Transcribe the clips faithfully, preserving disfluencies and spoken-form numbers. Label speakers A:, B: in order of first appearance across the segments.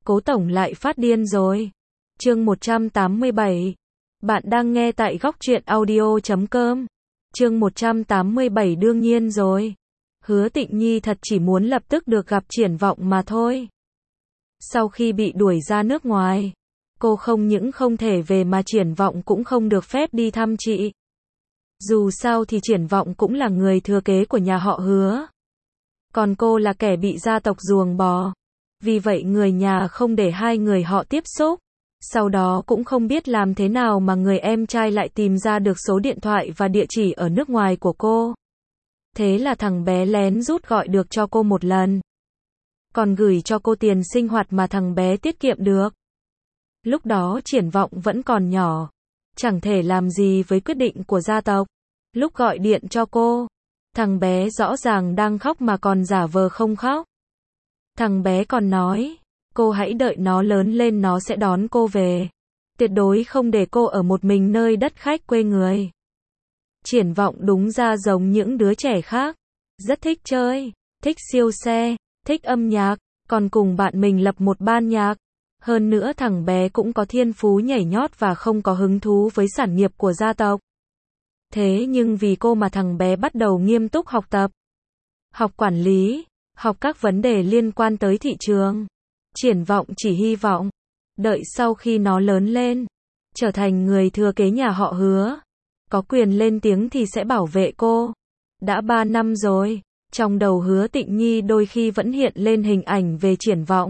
A: Cố tổng lại phát điên rồi. Chương một trăm tám mươi bảy. Bạn đang nghe tại góc truyện audio chấm com. Chương một trăm tám mươi bảy đương nhiên rồi. Hứa Tịnh Nhi thật chỉ muốn lập tức được gặp Triển Vọng mà thôi. Sau khi bị đuổi ra nước ngoài, cô không những không thể về mà Triển Vọng cũng không được phép đi thăm chị. Dù sao thì Triển Vọng cũng là người thừa kế của nhà họ Hứa. Còn cô là kẻ bị gia tộc ruồng bỏ. Vì vậy người nhà không để hai người họ tiếp xúc. Sau đó cũng không biết làm thế nào mà người em trai lại tìm ra được số điện thoại và địa chỉ ở nước ngoài của cô. Thế là thằng bé lén rút gọi được cho cô một lần. Còn gửi cho cô tiền sinh hoạt mà thằng bé tiết kiệm được. Lúc đó Triển Vọng vẫn còn nhỏ. Chẳng thể làm gì với quyết định của gia tộc. Lúc gọi điện cho cô, thằng bé rõ ràng đang khóc mà còn giả vờ không khóc. Thằng bé còn nói, cô hãy đợi nó lớn lên nó sẽ đón cô về. Tuyệt đối không để cô ở một mình nơi đất khách quê người. Triển Vọng đúng ra giống những đứa trẻ khác. Rất thích chơi, thích siêu xe, thích âm nhạc, còn cùng bạn mình lập một ban nhạc. Hơn nữa thằng bé cũng có thiên phú nhảy nhót và không có hứng thú với sản nghiệp của gia tộc. Thế nhưng vì cô mà thằng bé bắt đầu nghiêm túc học tập. Học quản lý, học các vấn đề liên quan tới thị trường. Triển Vọng chỉ hy vọng, đợi sau khi nó lớn lên, trở thành người thừa kế nhà họ Hứa, có quyền lên tiếng thì sẽ bảo vệ cô. Đã ba năm rồi, trong đầu Hứa Tịnh Nhi đôi khi vẫn hiện lên hình ảnh về Triển Vọng.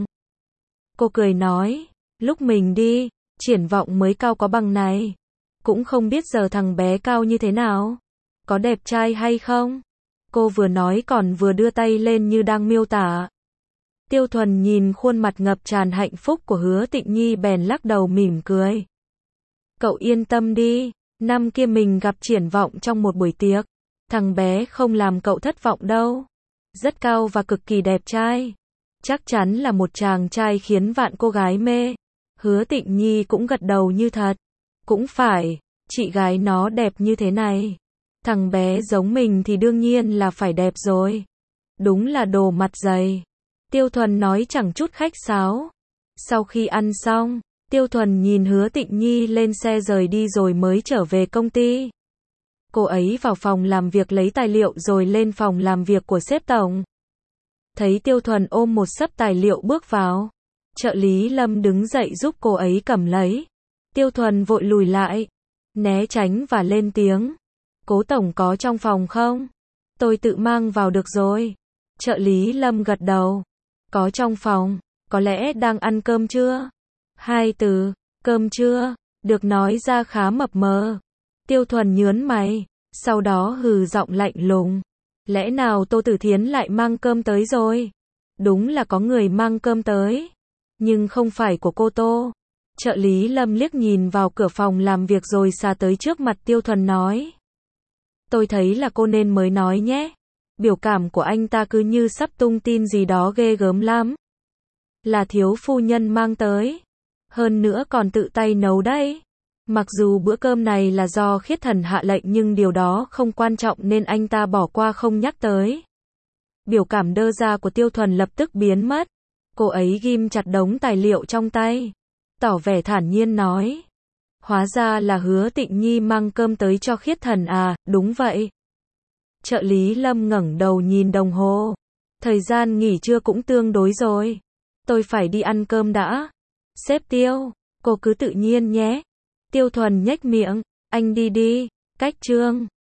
A: Cô cười nói, lúc mình đi, Triển Vọng mới cao có bằng này. Cũng không biết giờ thằng bé cao như thế nào. Có đẹp trai hay không? Cô vừa nói còn vừa đưa tay lên như đang miêu tả. Tiêu Thuần nhìn khuôn mặt ngập tràn hạnh phúc của Hứa Tịnh Nhi bèn lắc đầu mỉm cười. Cậu yên tâm đi, năm kia mình gặp Triển Vọng trong một buổi tiệc. Thằng bé không làm cậu thất vọng đâu. Rất cao và cực kỳ đẹp trai. Chắc chắn là một chàng trai khiến vạn cô gái mê. Hứa Tịnh Nhi cũng gật đầu như thật. Cũng phải, chị gái nó đẹp như thế này. Thằng bé giống mình thì đương nhiên là phải đẹp rồi. Đúng là đồ mặt dày. Tiêu Thuần nói chẳng chút khách sáo. Sau khi ăn xong, Tiêu Thuần nhìn Hứa Tịnh Nhi lên xe rời đi rồi mới trở về công ty. Cô ấy vào phòng làm việc lấy tài liệu rồi lên phòng làm việc của sếp tổng. Thấy Tiêu Thuần ôm một xấp tài liệu bước vào. Trợ lý Lâm đứng dậy giúp cô ấy cầm lấy. Tiêu Thuần vội lùi lại, né tránh và lên tiếng. Cố tổng có trong phòng không? Tôi tự mang vào được rồi. Trợ lý Lâm gật đầu. Có trong phòng, có lẽ đang ăn cơm trưa. Hai từ, cơm trưa, được nói ra khá mập mờ. Tiêu Thuần nhướng mày, sau đó hừ giọng lạnh lùng. Lẽ nào Tô Tử Thiến lại mang cơm tới rồi? Đúng là có người mang cơm tới. Nhưng không phải của cô Tô. Trợ lý Lâm liếc nhìn vào cửa phòng làm việc rồi xà tới trước mặt Tiêu Thuần nói. Tôi thấy là cô nên mới nói nhé. Biểu cảm của anh ta cứ như sắp tung tin gì đó ghê gớm lắm. Là thiếu phu nhân mang tới. Hơn nữa còn tự tay nấu đấy. Mặc dù bữa cơm này là do Khiết Thần hạ lệnh nhưng điều đó không quan trọng nên anh ta bỏ qua không nhắc tới. Biểu cảm đơ ra của Tiêu Thuần lập tức biến mất. Cô ấy ghim chặt đống tài liệu trong tay. Tỏ vẻ thản nhiên nói. Hóa ra là Hứa Tịnh Nhi mang cơm tới cho Khiết Thần à, đúng vậy. Trợ lý Lâm ngẩng đầu nhìn đồng hồ. Thời gian nghỉ trưa cũng tương đối rồi. Tôi phải đi ăn cơm đã. Sếp Tiêu, cô cứ tự nhiên nhé. Tiêu Thuần nhếch miệng, anh đi đi, cách trương.